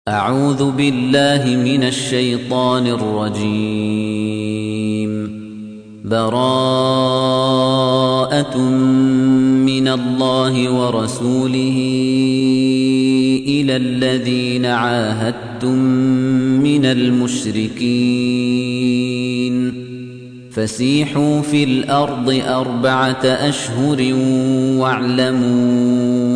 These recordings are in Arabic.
أعوذ بالله من الشيطان الرجيم. براءة من الله ورسوله إلى الذين عاهدتم من المشركين فسيحوا في الأرض 4 أشهر واعلموا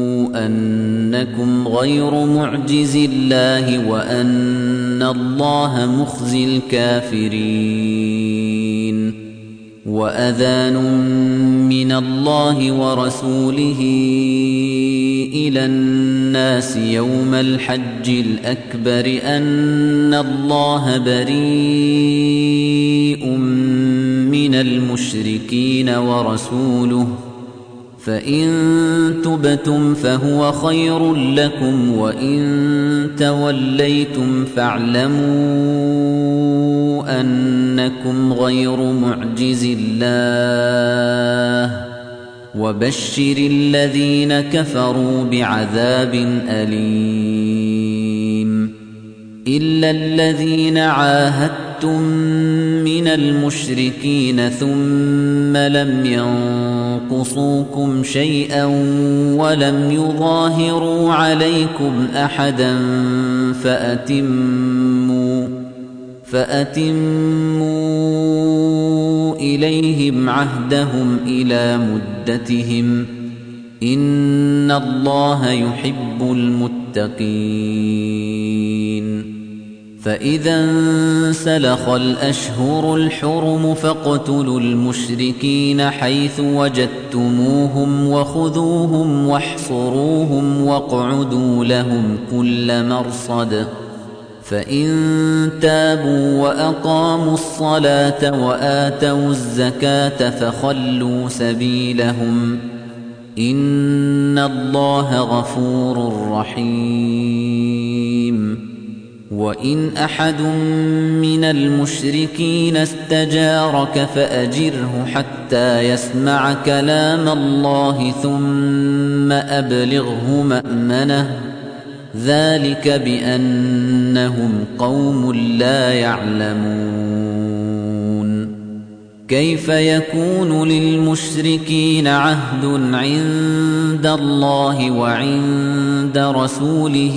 أنكم غير معجز الله وأن الله مخزي الكافرين. وأذان من الله ورسوله إلى الناس يوم الحج الأكبر أن الله بريء من المشركين ورسوله فإن تبتم فهو خير لكم وإن توليتم فاعلموا أنكم غير معجز الله وبشر الذين كفروا بعذاب أليم. إلا الذين عاهدتم من المشركين ثم لم ينقصوكم شيئا ولم يظاهروا عليكم أحدا فأتموا إليهم عهدهم إلى مدتهم إن الله يحب المتقين. فإذا انسلخ الأشهر الحرم فاقتلوا المشركين حيث وجدتموهم وخذوهم واحصروهم واقعدوا لهم كل مرصد فإن تابوا وأقاموا الصلاة وآتوا الزكاة فخلوا سبيلهم إن الله غفور رحيم. وإن أحد من المشركين استجارك فأجره حتى يسمع كلام الله ثم أبلغه مأمنه ذلك بأنهم قوم لا يعلمون. كيف يكون للمشركين عهد عند الله وعند رسوله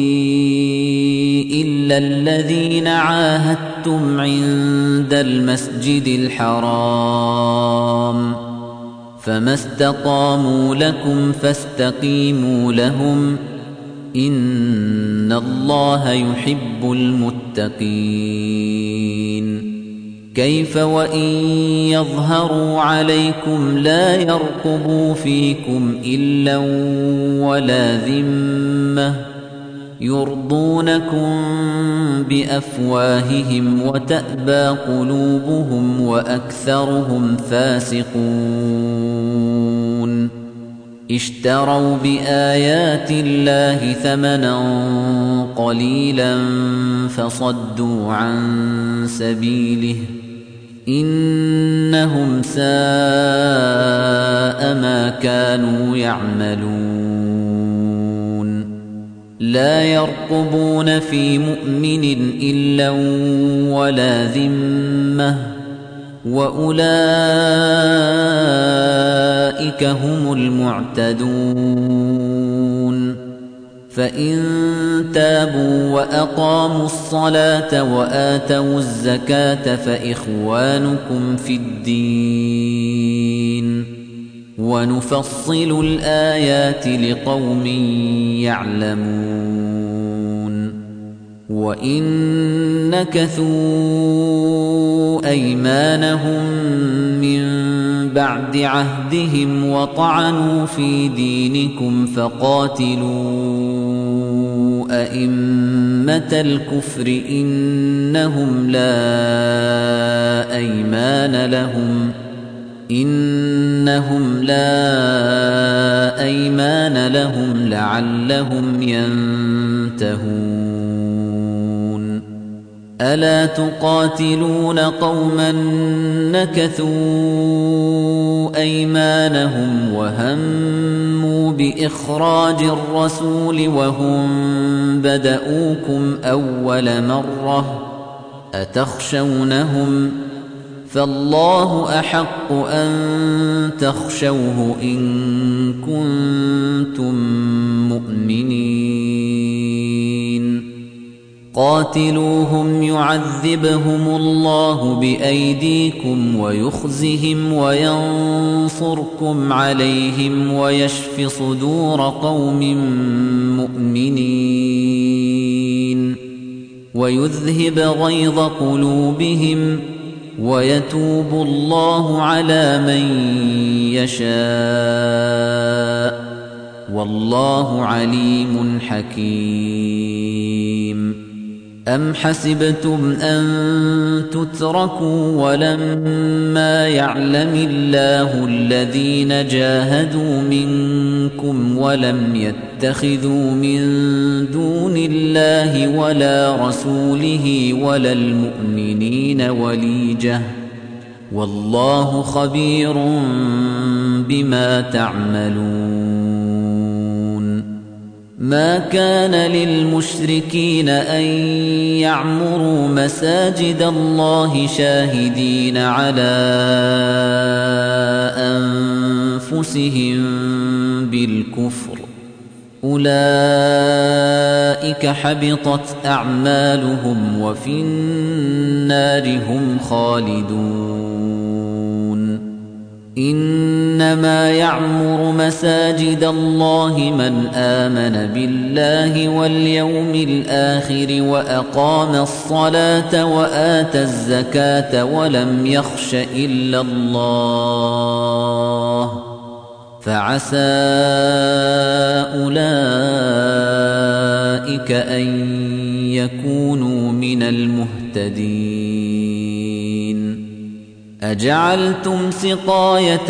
إلا الذين عاهدتم عند المسجد الحرام فما استقاموا لكم فاستقيموا لهم إن الله يحب المتقين. كيف وإن يظهروا عليكم لا يرقبوا فيكم إلا ولا ذمة يرضونكم بأفواههم وتأبى قلوبهم وأكثرهم فاسقون. اشتروا بآيات الله ثمنا قليلا فصدوا عن سبيله إنهم ساء ما كانوا يعملون. لا يرقبون في مؤمن إلا ولا ذمة وأولئك هم المعتدون. فإن تابوا وأقاموا الصلاة وآتوا الزكاة فإخوانكم في الدين ونفصل الآيات لقوم يعلمون. وإن نكثوا أيمانهم من بعد عهدهم وطعنوا في دينكم فقاتلوا أئمة الكفر إنهم لا أيمان لهم لعلهم ينتهون. ألا تقاتلون قوما نكثوا أيمانهم وهموا بإخراج الرسول وهم بدؤوكم أول مرة أتخشونهم فالله أحق أن تخشوه إن كنتم مؤمنين قاتلوهم يعذبهم الله بأيديكم ويخزهم وينصركم عليهم ويشف صدور قوم مؤمنين ويذهب غيظ قلوبهم ويتوب الله على من يشاء والله عليم حكيم أم حسبتم أن تتركوا ولما يعلم الله الذين جاهدوا منكم ولم يتخذوا من دون الله ولا رسوله ولا المؤمنين وليجة والله خبير بما تعملون ما كان للمشركين أن يعمروا مساجد الله شاهدين على أنفسهم بالكفر أولئك حبطت أعمالهم وفي النار هم خالدون إنما يعمر مساجد الله من آمن بالله واليوم الآخر وأقام الصلاة وآتى الزكاة ولم يخش إلا الله فعسى أولئك أن يكونوا من المهتدين أجعلتم سقاية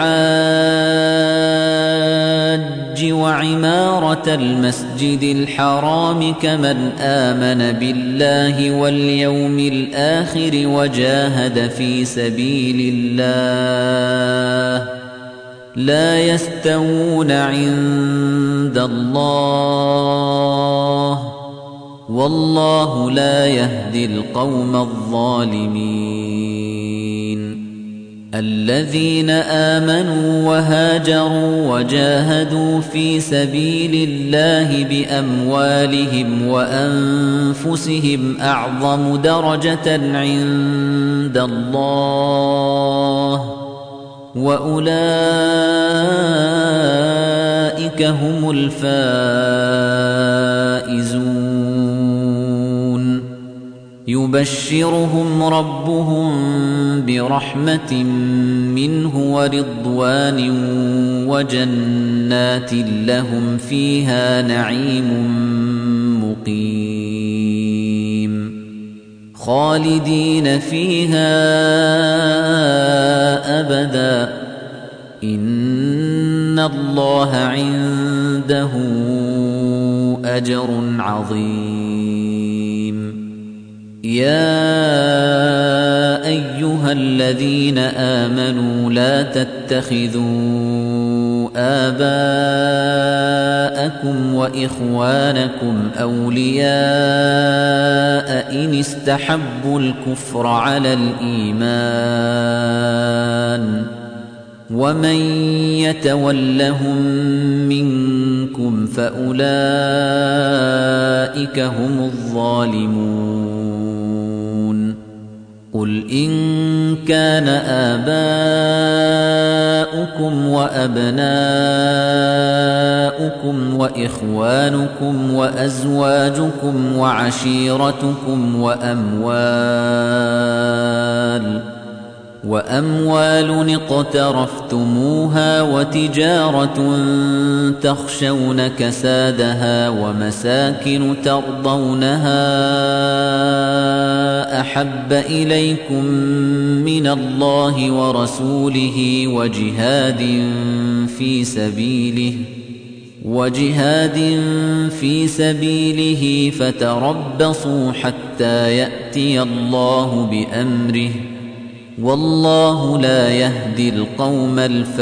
الحاج وعمارة المسجد الحرام كمن آمن بالله واليوم الآخر وجاهد في سبيل الله لا يستوون عند الله والله لا يهدي القوم الظالمين الذين آمنوا وهاجروا وجاهدوا في سبيل الله بأموالهم وأنفسهم أعظم درجة عند الله وأولئك هم الفائزون يبشرهم ربهم برحمة منه ورضوان وجنات لهم فيها نعيم مقيم خالدين فيها أبدا إن الله عنده أجر عظيم يا أيها الذين آمنوا لا تتخذوا آباءكم وإخوانكم أولياء إن استحبوا الكفر على الإيمان ومن يتولهم منكم فأولئك هم الظالمون قل إن كان آباؤكم وأبناؤكم وإخوانكم وأزواجكم وعشيرتكم وأموال اقترفتموها وتجارة تخشون كسادها ومساكن ترضونها أحب إليكم من الله ورسوله وجهاد في سبيله وجهاد في سبيله فتربصوا حتى يأتي الله بأمره والله لا يهدي القوم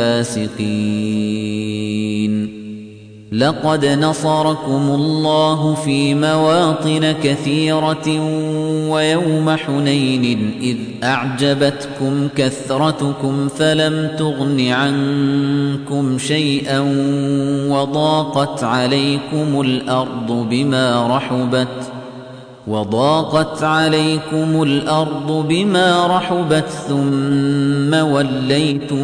الفاسقين لقد نصركم الله في مواطن كثيرة ويوم حنين إذ أعجبتكم كثرتكم فلم تغن عنكم شيئا وضاقت عليكم الأرض بما رحبت ثم وليتم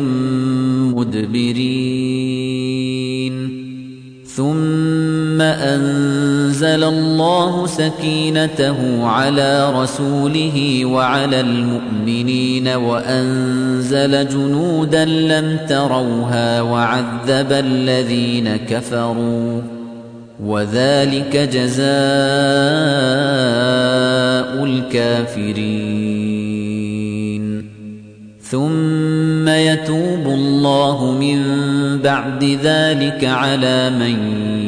مدبرين ثم أنزل الله سكينته على رسوله وعلى المؤمنين وأنزل جنودا لم تروها وعذب الذين كفروا وذلك جزاء الكافرين ثم يتوب الله من بعد ذلك على من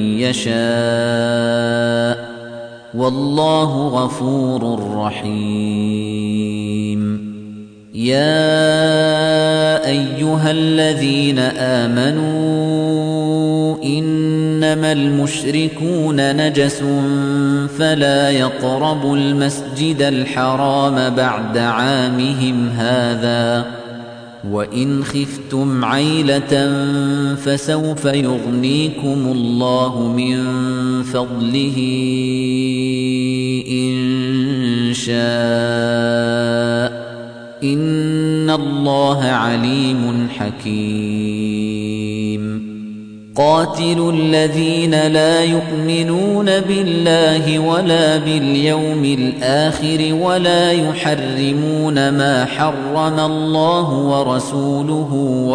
يشاء والله غفور رحيم يا أيها الذين آمنوا إنما المشركون نجس فلا يقربوا المسجد الحرام بعد عامهم هذا وإن خفتم عيلة فسوف يغنيكم الله من فضله إن شاء إن الله عليم حكيم قاتلوا الذين لا يؤمنون بالله ولا باليوم الآخر ولا يحرمون ما حرم الله ورسوله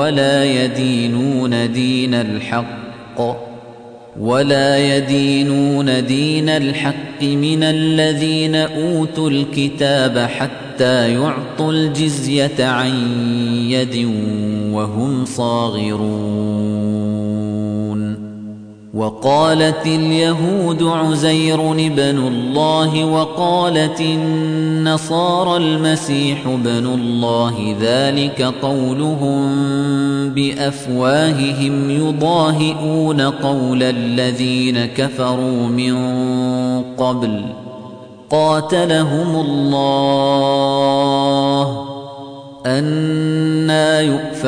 ولا يدينون دين الحق من الذين أوتوا الكتاب حتى يعطوا الجزية عن يد وهم صاغرون وقالت اليهود عزير ابن الله وقالت النصارى المسيح ابن الله ذلك قولهم بأفواههم يضاهئون قول الذين كفروا من قبل قاتلهم الله أنى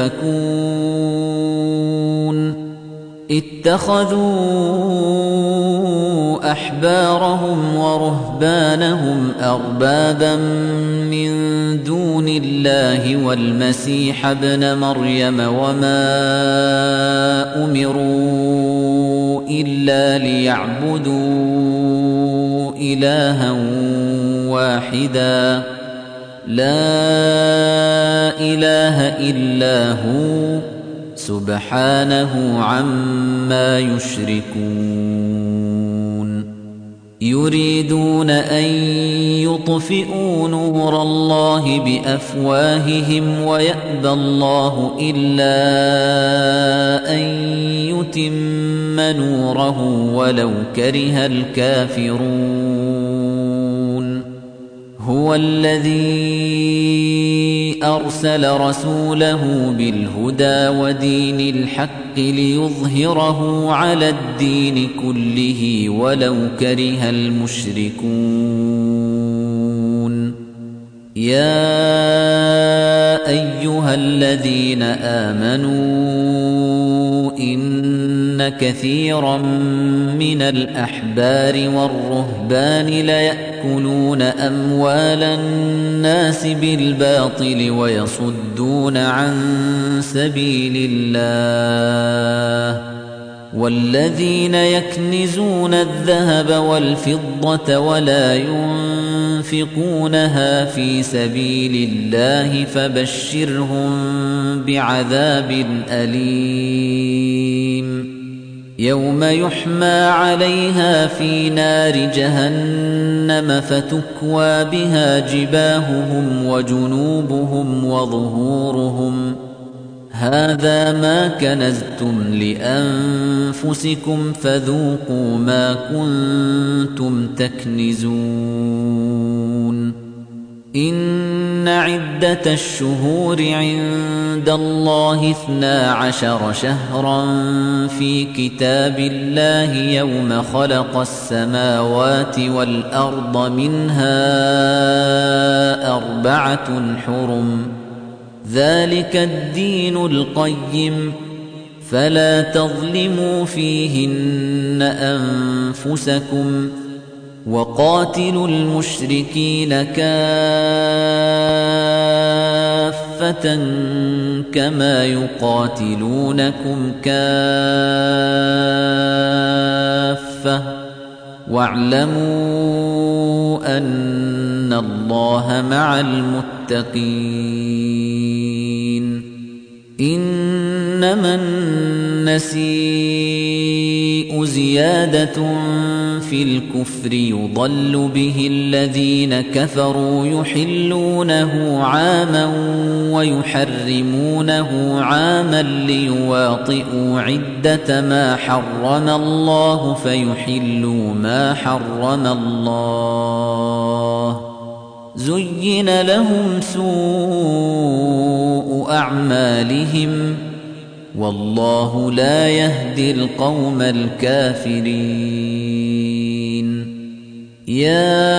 يؤفكون اتخذوا أحبارهم ورهبانهم أربابا من دون الله والمسيح ابن مريم وما أمروا إلا ليعبدوا إلها واحدا لا إله إلا هو سبحانه عما يشركون يريدون أن يطفئوا نور الله بأفواههم ويأبى الله إلا أن يتم نوره ولو كره الكافرون هو الذي أرسل رسوله بالهدى ودين الحق ليظهره على الدين كله ولو كره المشركون يا أيها الذين آمنوا إن كثيرا من الأحبار والرهبان ليأكلون أموال الناس بالباطل ويصدون عن سبيل الله والذين يكنزون الذهب والفضة ولا ينفقونها في سبيل الله فبشرهم بعذاب أليم يوم يحمى عليها في نار جهنم فتكوى بها جباههم وجنوبهم وظهورهم هذا ما كنزتم لأنفسكم فذوقوا ما كنتم تكنزون إن عدة الشهور عند الله 12 شهرا في كتاب الله يوم خلق السماوات والأرض منها 4 حرم ذلك الدين القيم فلا تظلموا فيهن أنفسكم وقاتلوا المشركين كافة كما يقاتلونكم كافة واعلموا أن الله مع المتقين إنما النسيء زيادة في الكفر يضل به الذين كفروا يحلونه عاما ويحرمونه عاما ليواطئوا عدة ما حرم الله فيحلوا ما حرم الله زين لهم سوء أعمالهم والله لا يهدي القوم الكافرين يا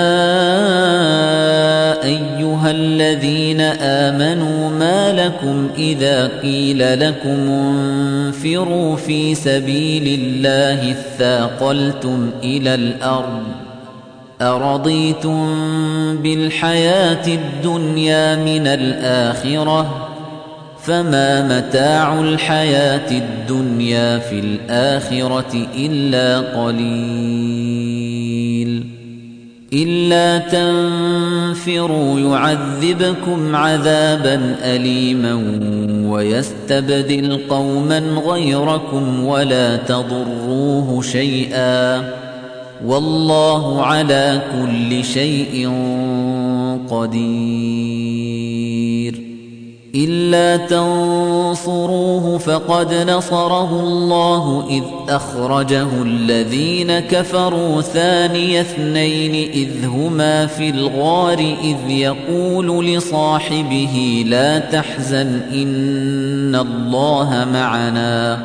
أيها الذين آمنوا ما لكم إذا قيل لكم انفروا في سبيل الله اثاقلتم إلى الأرض أرضيتم بالحياة الدنيا من الآخرة فما متاع الحياة الدنيا في الآخرة إلا قليل إلا تنفروا يعذبكم عذابا أليما ويستبدل قوما غيركم ولا تضروه شيئا والله على كل شيء قدير إلا تنصروه فقد نصره الله إذ أخرجه الذين كفروا ثاني اثنين إذ هما في الغار إذ يقول لصاحبه لا تحزن إن الله معنا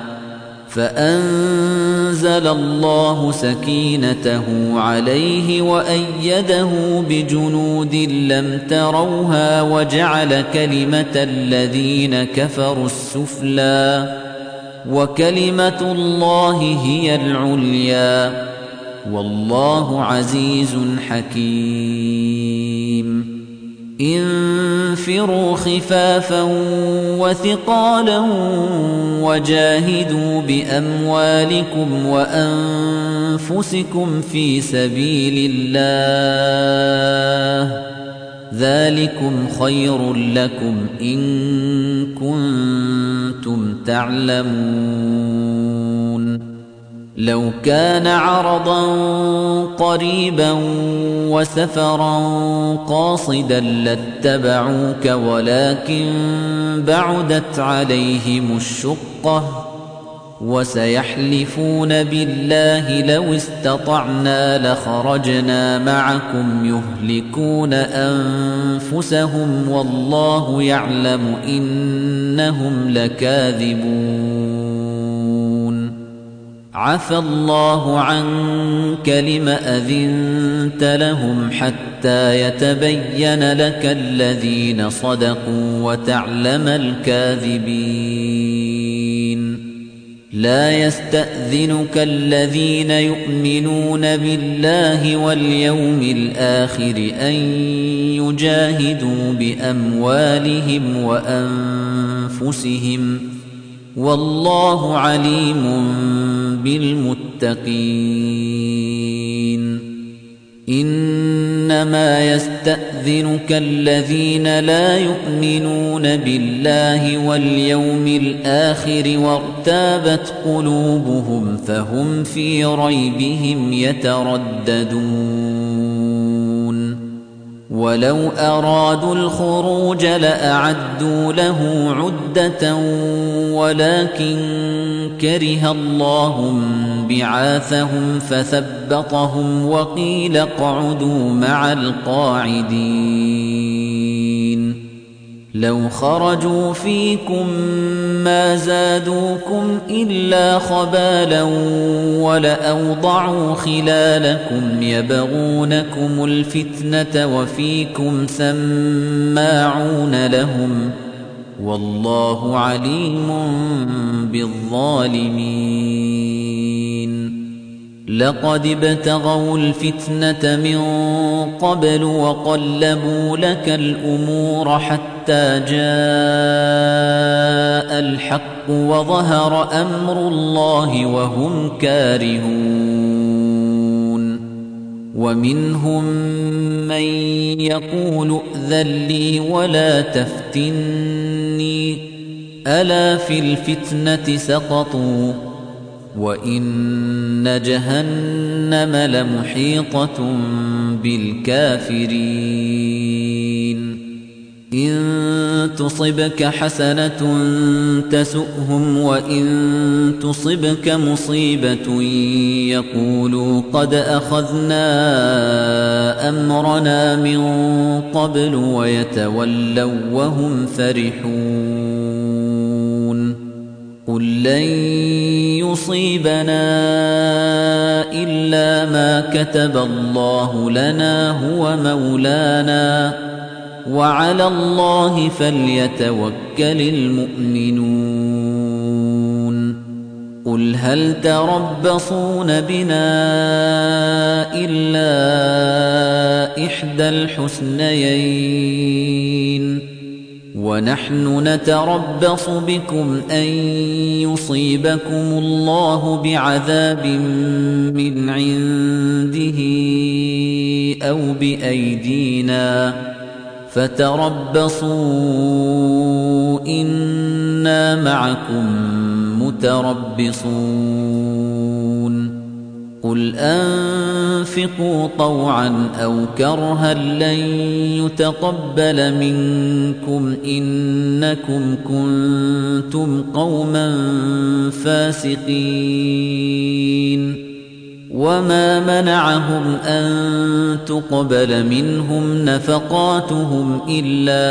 فأنزل الله سكينته عليه وأيده بجنود لم تروها وجعل كلمة الذين كفروا السفلى وكلمة الله هي العليا والله عزيز حكيم انفروا خفافا وثقالا وجاهدوا بأموالكم وأنفسكم في سبيل الله ذلكم خير لكم إن كنتم تعلمون لو كان عرضا قريبا وسفرا قاصدا لاتبعوك ولكن بعدت عليهم الشقة وسيحلفون بالله لو استطعنا لخرجنا معكم يهلكون أنفسهم والله يعلم إنهم لكاذبون عفى الله عنك لم أذنت لهم حتى يتبين لك الذين صدقوا وتعلم الكاذبين لا يستأذنك الذين يؤمنون بالله واليوم الآخر أن يجاهدوا بأموالهم وأنفسهم والله عليم بالمتقين إنما يستأذنك الذين لا يؤمنون بالله واليوم الآخر وارتابت قلوبهم فهم في ريبهم يترددون ولو أرادوا الخروج لأعدوا له عدة ولكن كره الله بعاثهم فثبطهم وقيل اقعدوا مع القاعدين لو خرجوا فيكم ما زادوكم إلا خبالا ولأوضعوا خلالكم يبغونكم الفتنة وفيكم سماعون لهم والله عليم بالظالمين لقد ابتغوا الفتنة من قبل وقلبوا لك الأمور حتى جاء الحق وظهر أمر الله وهم كارهون ومنهم من يقول ائذن لي ولا تفتني ألا في الفتنة سقطوا وإن جهنم لمحيطة بالكافرين إن تصبك حسنة تسؤهم وإن تصبك مصيبة يقولوا قد أخذنا أمرنا من قبل ويتولوا وهم فرحون قل لن يصيبنا إلا ما كتب الله لنا هو مولانا وعلى الله فليتوكل المؤمنون قل هل تربصون بنا إلا إحدى الحسنيين ونحن نتربص بكم أن يصيبكم الله بعذاب من عنده أو بأيدينا فتربصوا إنا معكم متربصون قل أنفقوا طوعا أو كرها لن يتقبل منكم إنكم كنتم قوما فاسقين وما منعهم أن تقبل منهم نفقاتهم إلا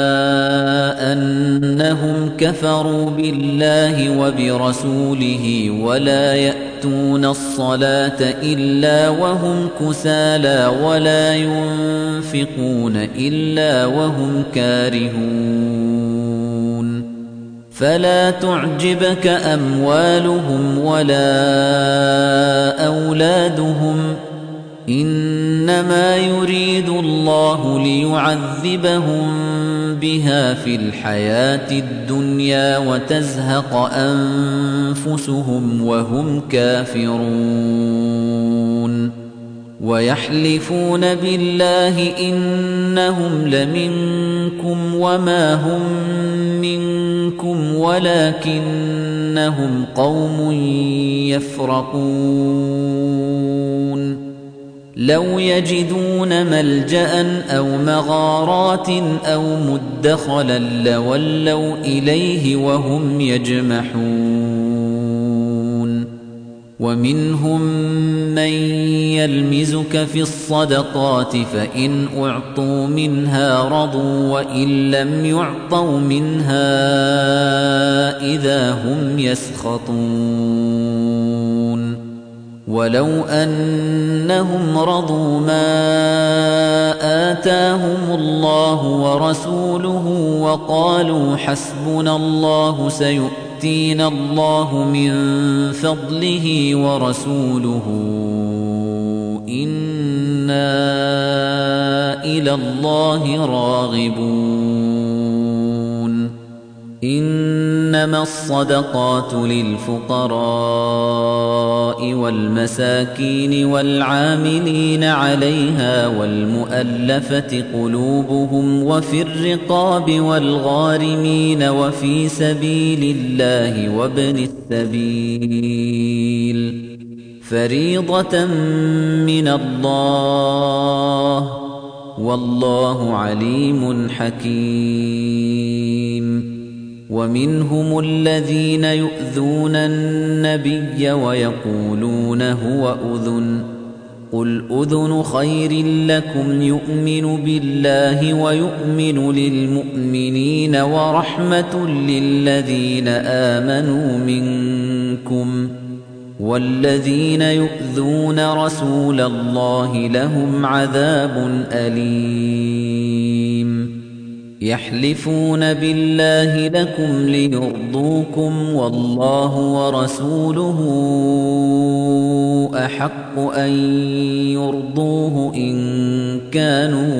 أنهم كفروا بالله وبرسوله ولا يأتون الصلاة إلا وهم كسالى ولا ينفقون إلا وهم كارهون فلا تعجبك أموالهم ولا أولادهم إنما يريد الله ليعذبهم بها في الحياة الدنيا وتزهق أنفسهم وهم كافرون ويحلفون بالله إنهم لمنكم وما هم منكم ولكنهم قوم يفرقون لو يجدون ملجأ أو مغارات أو مدخلا لولوا إليه وهم يجمحون ومنهم من يلمزك في الصدقات فإن أعطوا منها رضوا وإن لم يعطوا منها إذا هم يسخطون ولو أنهم رضوا ما آتاهم الله ورسوله وقالوا حسبنا الله سيؤتينا الله من فضله ورسوله إنا إلى الله راغبون إنما الصدقات للفقراء والمساكين والعاملين عليها والمؤلفة قلوبهم وفي الرقاب والغارمين وفي سبيل الله وابن السبيل فريضة من الله والله عليم حكيم ومنهم الذين يؤذون النبي ويقولون هو أذن قل أذن خير لكم يؤمن بالله ويؤمن للمؤمنين ورحمة للذين آمنوا منكم والذين يؤذون رسول الله لهم عذاب أليم يحلفون بالله لكم ليرضوكم والله ورسوله أحق أن يرضوه إن كانوا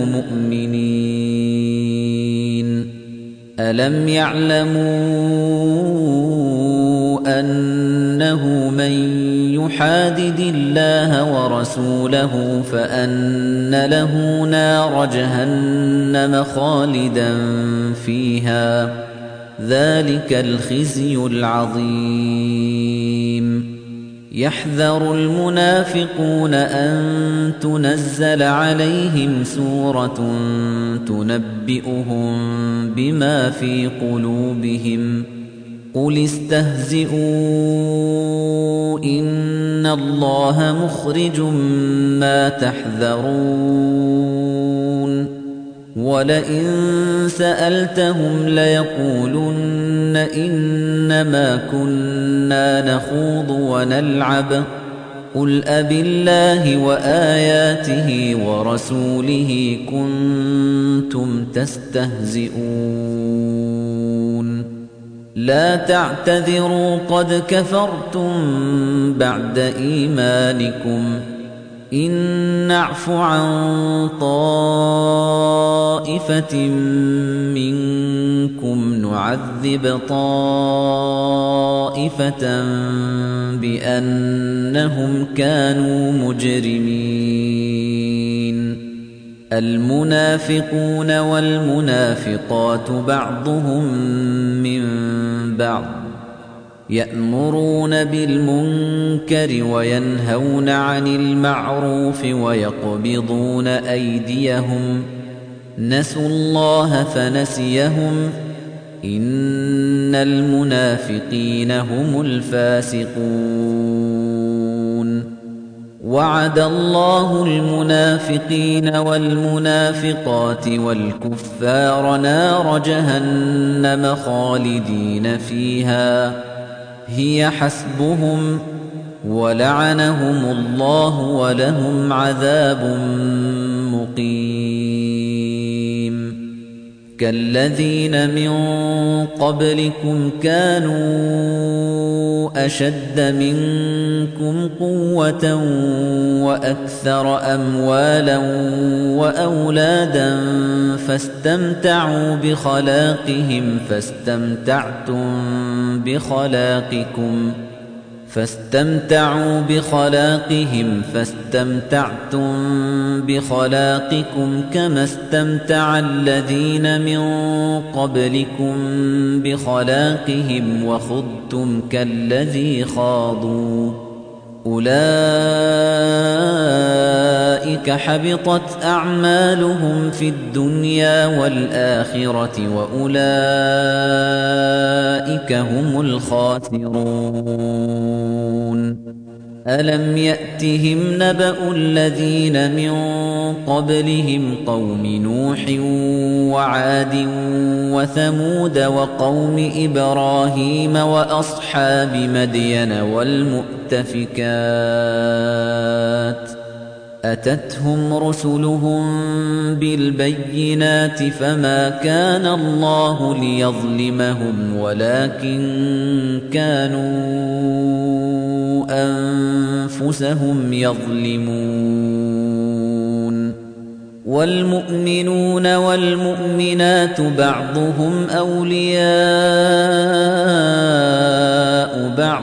مؤمنين ألم يعلموا أنه من يحادد الله ورسوله فأن له نار جهنم خالدا فيها ذلك الخزي العظيم يحذر المنافقون أن تنزل عليهم سورة تنبئهم بما في قلوبهم قل استهزئوا إن الله مخرج ما تحذرون ولئن سألتهم ليقولن إنما كنا نخوض ونلعب قل أبالله وآياته ورسوله كنتم تستهزئون لا تعتذروا قد كفرتم بعد إيمانكم إن نعف عن طائفة منكم نعذب طائفة بأنهم كانوا مجرمين المنافقون والمنافقات بعضهم من بعض يأمرون بالمنكر وينهون عن المعروف ويقبضون أيديهم نسوا الله فنسيهم إن المنافقين هم الفاسقون وعد الله المنافقين والمنافقات والكفار نار جهنم خالدين فيها هي حسبهم ولعنهم الله ولهم عذاب مقيم كالذين من قبلكم كانوا أشد منكم قوة وأكثر أموالا وأولادا فاستمتعوا بخلاقهم فاستمتعوا بخلاقهم كما استمتع الذين من قبلكم بخلاقهم وخضتم كالذي خاضوا أولئك حبطت أعمالهم في الدنيا والآخرة وأولئك هم الخاسرون ألم يأتهم نبأ الذين من قبلهم قوم نوح وعاد وثمود وقوم إبراهيم وأصحاب مدين والمؤتفكات أتتهم رسلهم بالبينات فما كان الله ليظلمهم ولكن كانوا أنفسهم يظلمون والمؤمنون والمؤمنات بعضهم أولياء بعض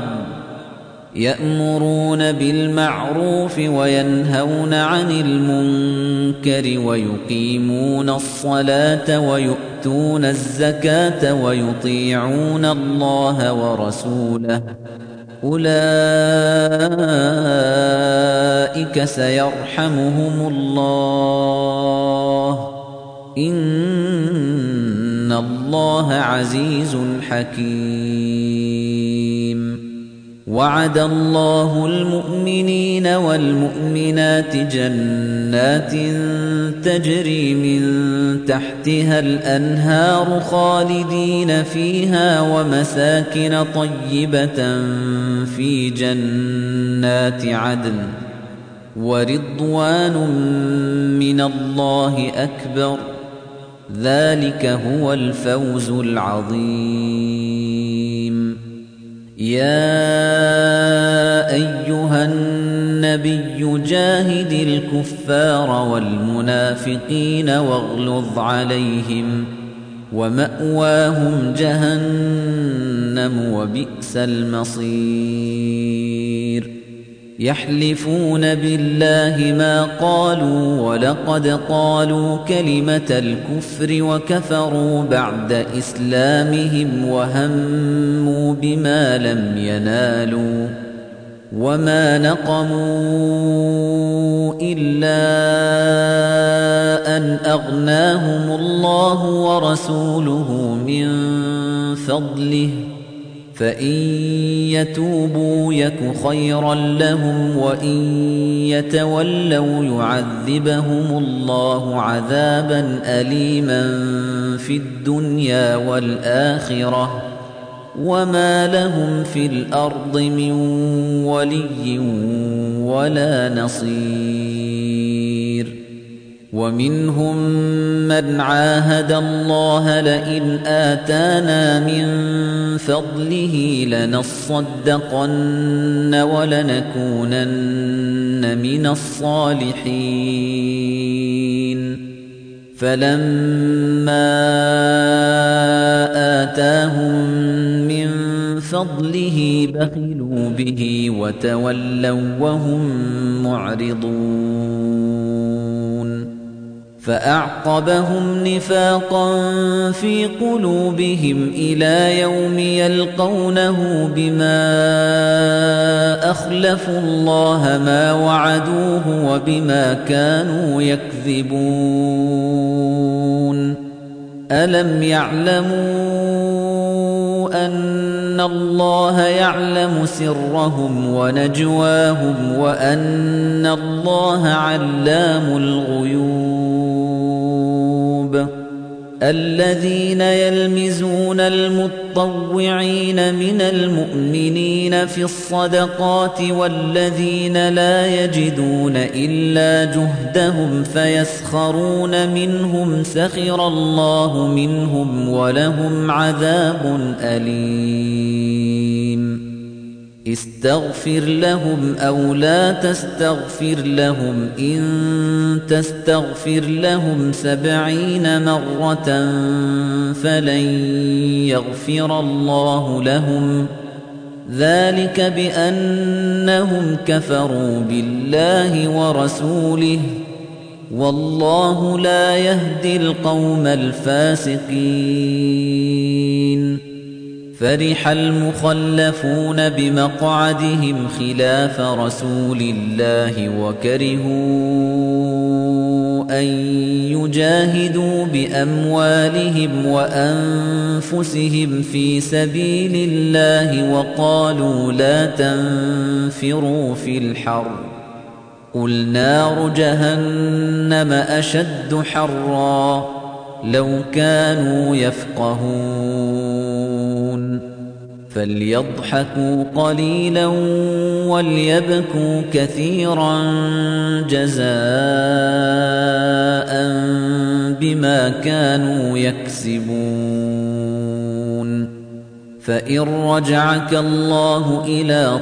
يأمرون بالمعروف وينهون عن المنكر ويقيمون الصلاة ويؤتون الزكاة ويطيعون الله ورسوله أولئك سيرحمهم الله إن الله عزيز حكيم وعد الله المؤمنين والمؤمنات جنات تجري من تحتها الأنهار خالدين فيها ومساكن طيبة في جنات عدن ورضوان من الله أكبر ذلك هو الفوز العظيم يا أيها النبي جاهد الكفار والمنافقين واغلظ عليهم ومأواهم جهنم وبئس المصير يحلفون بالله ما قالوا ولقد قالوا كلمة الكفر وكفروا بعد إسلامهم وهموا بما لم ينالوا وما نقموا إلا أن أغناهم الله ورسوله من فضله فإن يتوبوا يك خيرا لهم وإن يتولوا يعذبهم الله عذابا أليما في الدنيا والآخرة وما لهم في الأرض من ولي ولا نصير ومنهم من عاهد الله لئن آتانا من فضله لنصدقن ولنكونن من الصالحين فلما آتاهم من فضله بخلوا به وتولوا وهم معرضون فأعقبهم نفاقا في قلوبهم إلى يوم يلقونه بما أخلفوا الله ما وعدوه وبما كانوا يكذبون ألم يعلموا أن الله يعلم سرهم ونجواهم وأن الله علام الغيوب الذين يلمزون المطوعين من المؤمنين في الصدقات والذين لا يجدون إلا جهدهم فيسخرون منهم سخر الله منهم ولهم عذاب أليم استغفر لهم أو لا تستغفر لهم إن تستغفر لهم 70 مرة فلن يغفر الله لهم ذلك بأنهم كفروا بالله ورسوله والله لا يهدي القوم الفاسقين فرح المخلفون بمقعدهم خلاف رسول الله وكرهوا أن يجاهدوا بأموالهم وأنفسهم في سبيل الله وقالوا لا تنفروا في الحر قل نار جهنم أشد حرا لو كانوا يفقهون فليضحكوا قليلا وليبكوا كثيرا جزاء بما كانوا يكسبون فإن رجعك الله إلى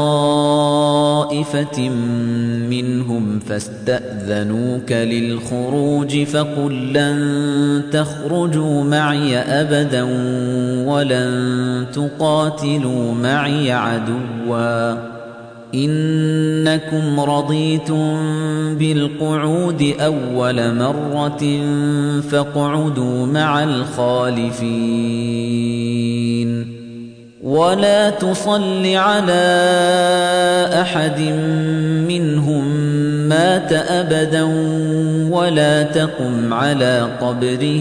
طائفة منهم فاستأذنوك للخروج فقل لن تخرجوا معي أبدا ولن تقاتلوا معي عدوا إنكم رضيتم بالقعود أول مرة فاقعدوا مع الخالفين ولا تصل على أحد منهم مات أبدا ولا تقم على قبره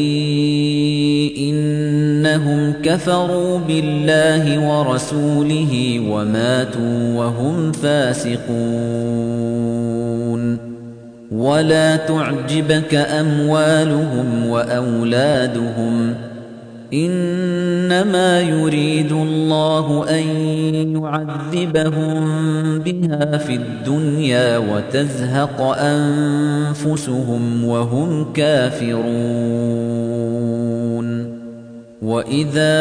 إنهم كفروا بالله ورسوله وماتوا وهم فاسقون ولا تعجبك أموالهم وأولادهم إنما يريد الله أن يعذبهم بها في الدنيا وتزهق أنفسهم وهم كافرون وإذا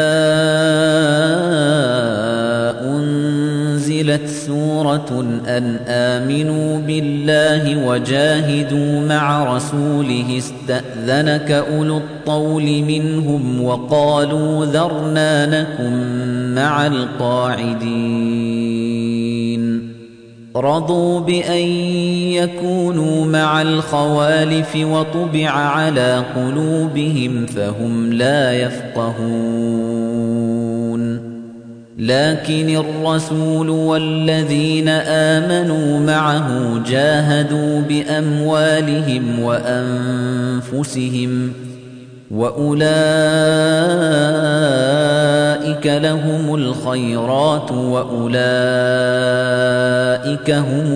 أنزلت سورة أن آمنوا بالله وجاهدوا مع رسوله استأذنك أولو الطول منهم وقالوا ذرنا نكن مع القاعدين رضوا بأن يكونوا مع الخوالف وطبع على قلوبهم فهم لا يفقهون لكن الرسول والذين آمنوا معه جاهدوا بأموالهم وأنفسهم وأولئك لهم الخيرات وأولئك هم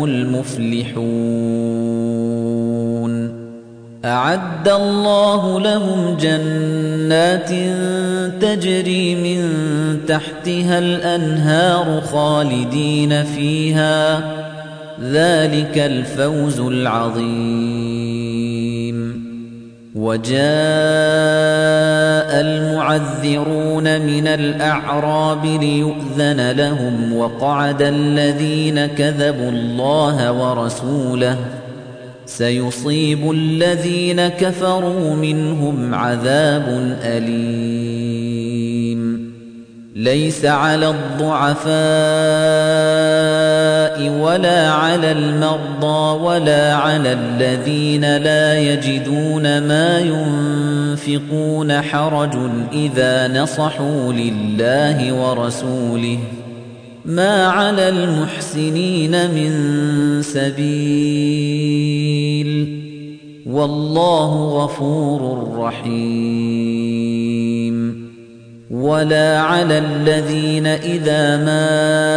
المفلحون أعد الله لهم جنات تجري من تحتها الأنهار خالدين فيها ذلك الفوز العظيم وجاء المعذرون من الأعراب ليؤذن لهم وقعد الذين كذبوا الله ورسوله سيصيب الذين كفروا منهم عذاب أليم ليس على الضعفاء ولا على المرضى ولا على الذين لا يجدون ما ينفقون حرج إذا نصحوا لله ورسوله ما على المحسنين من سبيل والله غفور رحيم ولا على الذين إذا ما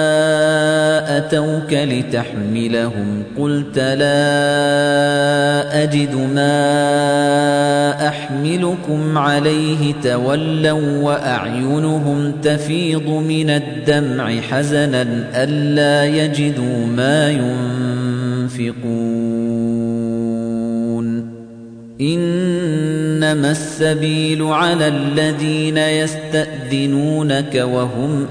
أتوك لتحملهم قلت لا أجد ما أحملكم عليه تولوا وأعينهم تفيض من الدمع حزنا ألا يجدوا ما ينفقون إنما السبيل على الذين يستأذنونك وهم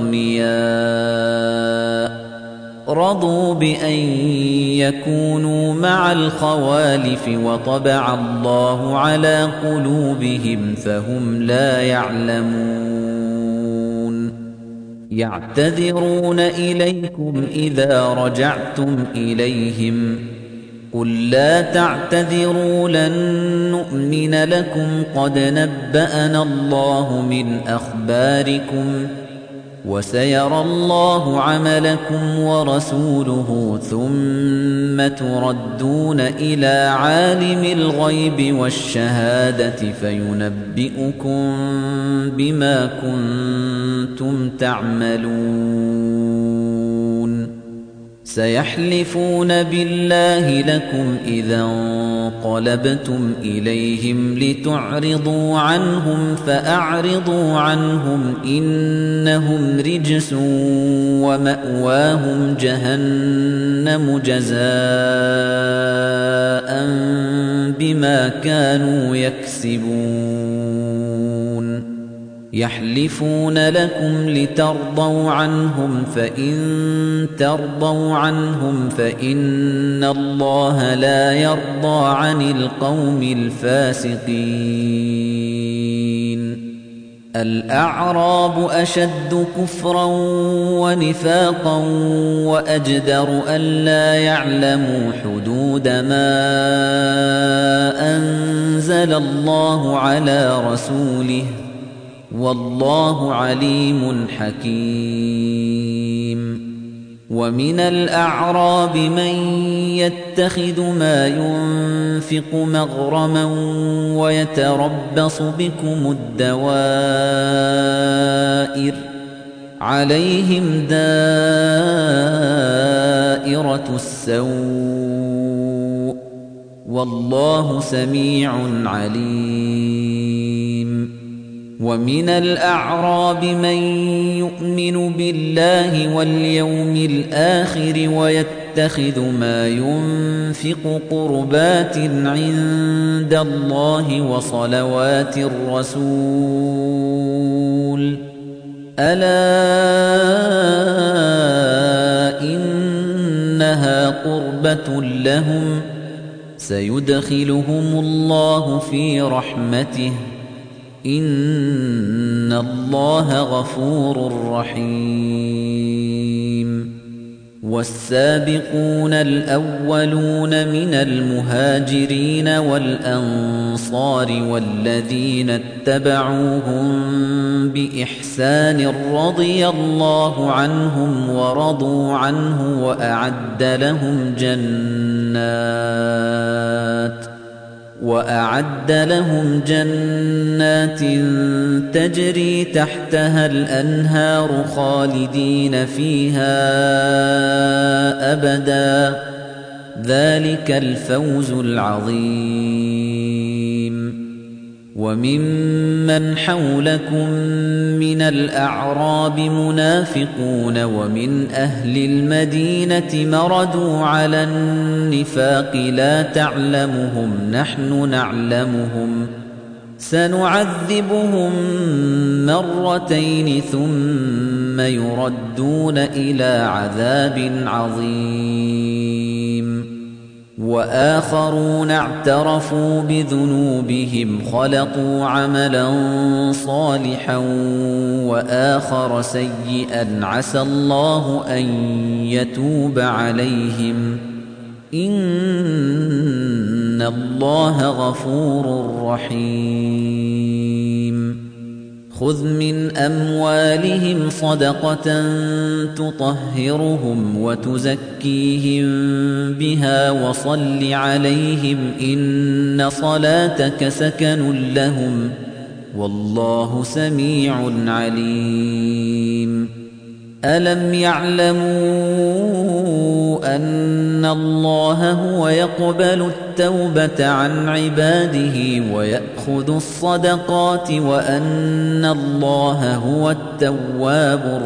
أغنياء رضوا بأن يكونوا مع الخوالف وطبع الله على قلوبهم فهم لا يعلمون يعتذرون إليكم إذا رجعتم إليهم قل لا تعتذروا لن نؤمن لكم قد نبأنا الله من أخباركم وسيرى الله عملكم ورسوله ثم تردون إلى عالم الغيب والشهادة فينبئكم بما كنتم تعملون سيحلفون بالله لكم إذا انقلبتم إليهم لتعرضوا عنهم فأعرضوا عنهم إنهم رجس ومأواهم جهنم جزاء بما كانوا يكسبون يحلفون لكم لترضوا عنهم فإن ترضوا عنهم فإن الله لا يرضى عن القوم الفاسقين الأعراب أشد كفرا ونفاقا وأجدر ألا يعلموا حدود ما أنزل الله على رسوله والله عليم حكيم ومن الأعراب من يتخذ ما ينفق مغرما ويتربص بكم الدوائر عليهم دائرة السوء والله سميع عليم ومن الأعراب من يؤمن بالله واليوم الآخر ويتخذ ما ينفق قربات عند الله وصلوات الرسول ألا إنها قربة لهم سيدخلهم الله في رحمته إن الله غفور رحيم والسابقون الأولون من المهاجرين والأنصار والذين اتبعوهم بإحسان رضي الله عنهم ورضوا عنه وأعد لهم جنات تجري تحتها الأنهار خالدين فيها أبدا ذلك الفوز العظيم وممن حولكم من الأعراب منافقون ومن أهل المدينة مردوا على النفاق لا تعلمهم نحن نعلمهم سنعذبهم مرتين ثم يردون إلى عذاب عظيم وآخرون اعترفوا بذنوبهم خلطوا عملا صالحا وآخر سيئا عسى الله أن يتوب عليهم إن الله غفور رحيم خذ من أموالهم صدقة تطهرهم وتزكيهم بها وصل عليهم إن صلاتك سكن لهم والله سميع عليم ألم يعلموا أن الله هو يقبل التوبة عن عباده ويأخذ الصدقات وأن الله هو التواب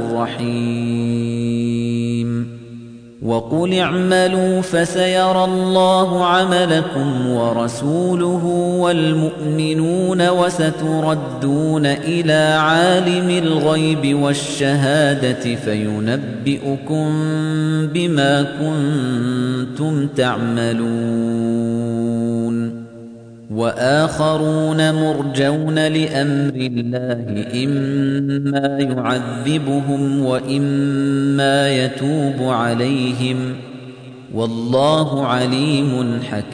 الرحيم وقل اعملوا فسيرى الله عملكم ورسوله والمؤمنون وستردون إلى عالم الغيب والشهادة فينبئكم بما كنتم تعملون وآخرون مرجون لأمر الله إما يعذبهم وإما يتوب عليهم والله عليم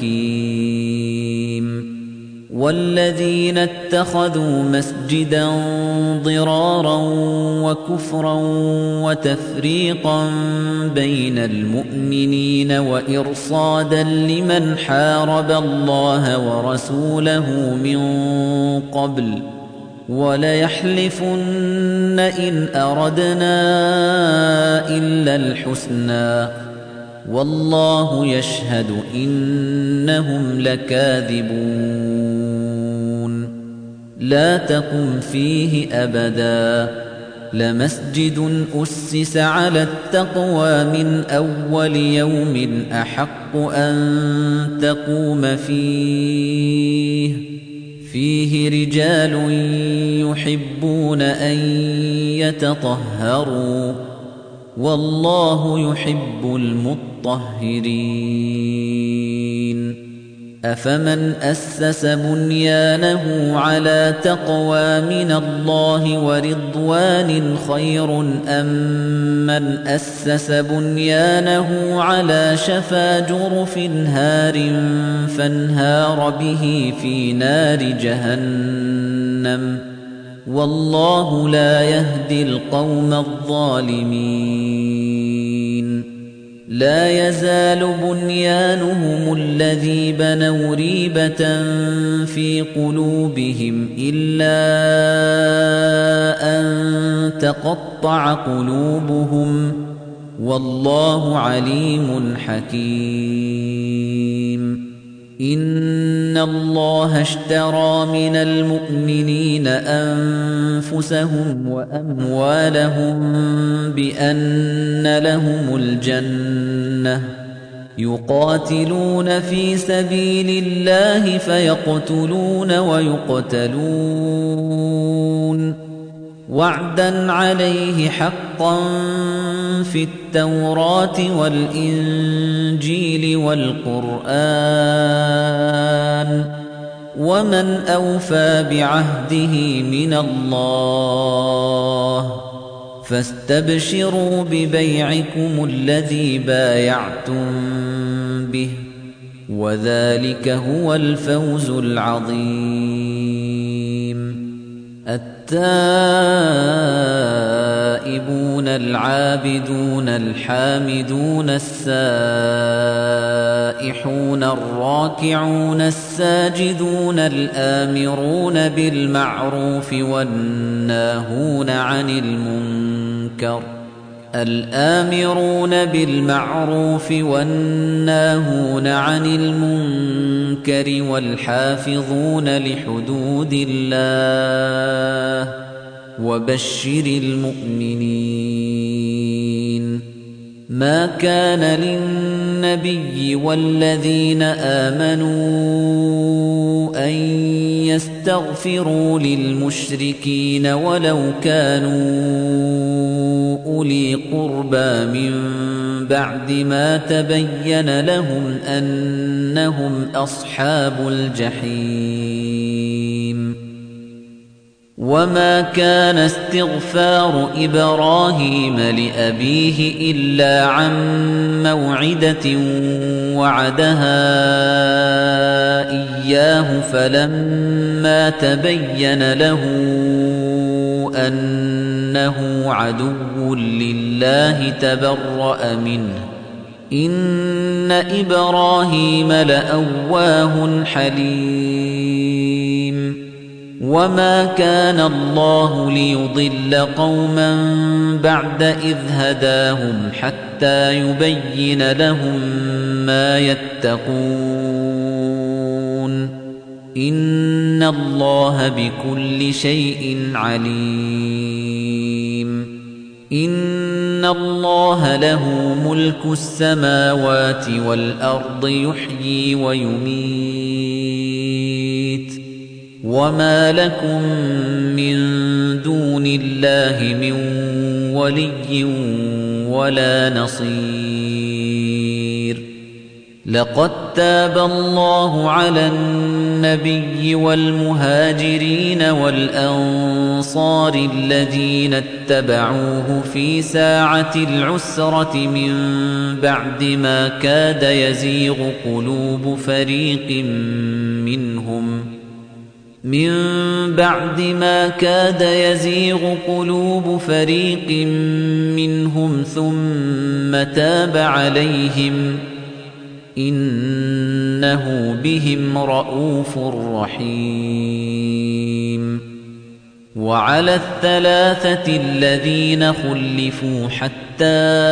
حكيم والذين اتخذوا مسجدا ضرارا وكفرا وتفريقا بين المؤمنين وإرصادا لمن حارب الله ورسوله من قبل وليحلفن إن أردنا إلا الحسنى والله يشهد إنهم لكاذبون لا تقم فيه أبدا لمسجد أسس على التقوى من أول يوم أحق أن تقوم فيه رجال يحبون أن يتطهروا والله يحب المطهرين أفمن أسس بنيانه على تقوى من الله ورضوان خير أم من أسس بنيانه على شفا جرف هار فانهار به في نار جهنم والله لا يهدي القوم الظالمين لا يزال بنيانهم الذي بنوا ريبة في قلوبهم إلا أن تقطع قلوبهم والله عليم حكيم إن الله اشترى من المؤمنين أنفسهم وأموالهم بأن لهم الجنة يقاتلون في سبيل الله فيقتلون ويقتلون وعدا عليه حقا في التوراة والإنجيل والقرآن ومن أوفى بعهده من الله فاستبشروا ببيعكم الذي بايعتم به وذلك هو الفوز العظيم التائبون العابدون الحامدون السائحون الراكعون الساجدون الآمرون بالمعروف والناهون عن المنكر والحافظون لحدود الله وبشر المؤمنين ما كان للنبي والذين آمنوا أن يستغفروا للمشركين ولو كانوا أولي قربى من بعد ما تبين لهم أنهم أصحاب الجحيم وما كان استغفار إبراهيم لأبيه إلا عن موعدة وعدها إياه فلما تبين له أنه عدو لله تبرأ منه إن إبراهيم لأواه حليم وما كان الله ليضل قوما بعد إذ هداهم حتى يبين لهم ما يتقون إن الله بكل شيء عليم إن الله له ملك السماوات والأرض يحيي ويميت وما لكم من دون الله من ولي ولا نصير لقد تاب الله على النبي والمهاجرين والأنصار الذين اتبعوه في ساعة العسرة من بعد ما كاد يزيغ قلوب فريق منهم ثم تاب عليهم إنه بهم رءوف رحيم وعلى الثلاثة الذين خلفوا حتى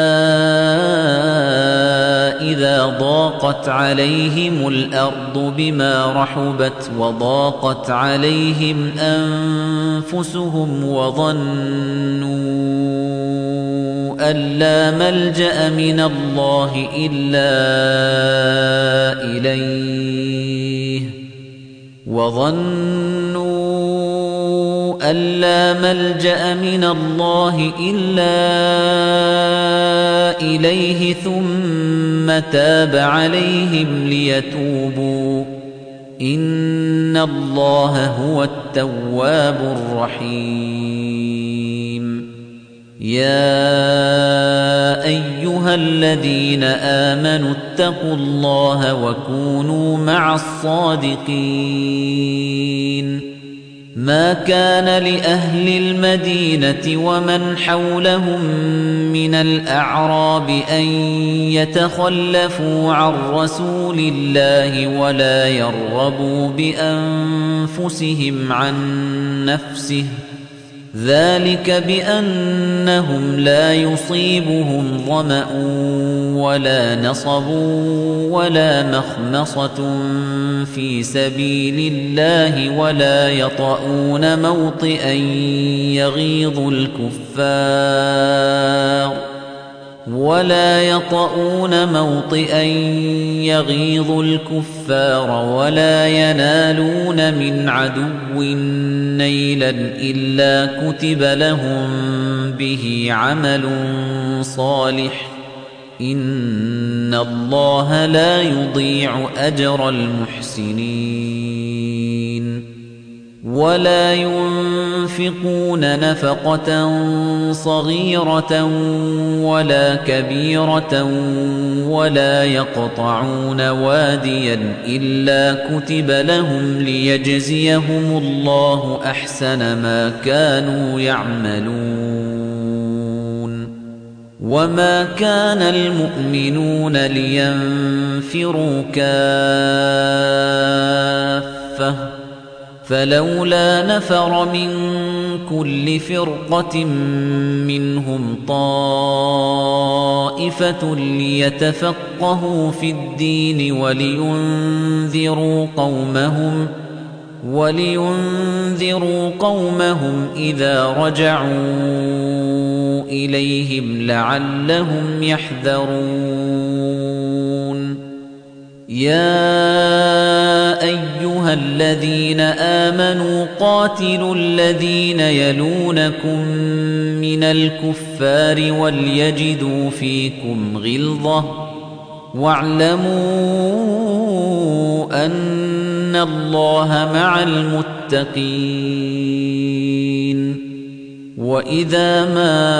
إذا ضاقت عليهم الأرض بما رحبت وضاقت عليهم أنفسهم وظنوا أن لا ملجأ من الله إلا إليه ثم تاب عليهم ليتوبوا إن الله هو التواب الرحيم يا أيها الذين آمنوا اتقوا الله وكونوا مع الصادقين ما كان لأهل المدينة ومن حولهم من الأعراب أن يتخلفوا عن رسول الله ولا يرغبوا بأنفسهم عن نفسه ذلك بأنهم لا يصيبهم ظمأ ولا نصب ولا مخمصة في سبيل الله ولا يطؤون موطئا يغيظ الكفار ولا ينالون من عدو نيلا إلا كتب لهم به عمل صالح إن الله لا يضيع أجر المحسنين ولا ينفقون نفقة صغيرة ولا كبيرة ولا يقطعون واديا إلا كتب لهم ليجزيهم الله أحسن ما كانوا يعملون وما كان المؤمنون لينفروا كافة فلولا نفر من كل فرقة منهم طائفة ليتفقهوا في الدين ولينذروا قومهم إذا رجعوا إليهم لعلهم يحذرون يا أيها الذين آمنوا قاتلوا الذين يلونكم من الكفار وليجدوا فيكم غلظة واعلموا أن الله مع المتقين وإذا ما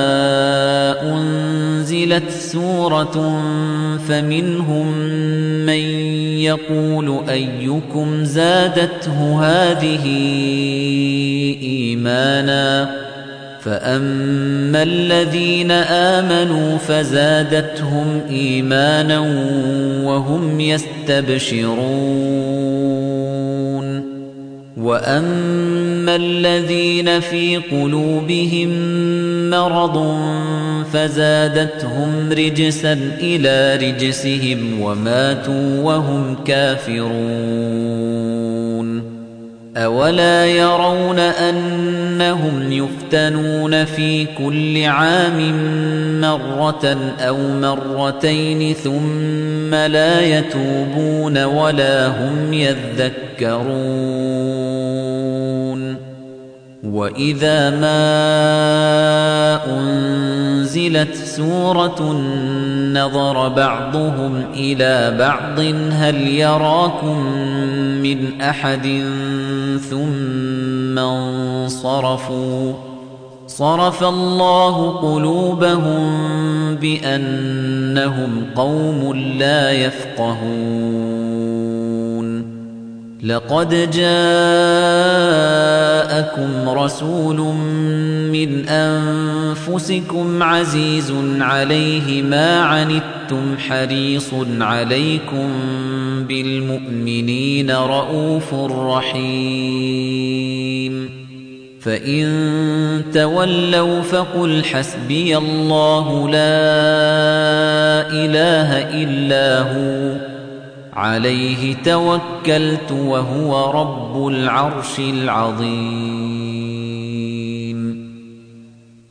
أنزلت سورة فمنهم من يقول أيكم زادته هذه إيمانا فأما الذين آمنوا فزادتهم إيمانا وهم يستبشرون وأما الذين في قلوبهم مرض فزادتهم رجسا إلى رجسهم وماتوا وهم كافرون أولا يرون أنهم يفتنون في كل عام مرة أو مرتين ثم لا يتوبون ولا هم يذكرون وإذا ما أنزلت سورة نظر بعضهم إلى بعض هل يراكم من أحد ثم انصرفوا صرف الله قلوبهم بأنهم قوم لا يفقهون لقد جاءكم رسول من أنفسكم عزيز عليه ما عنتم حريص عليكم بالمؤمنين رؤوف رحيم فإن تولوا فقل حسبي الله لا إله إلا هو عليه توكلت وهو رب العرش العظيم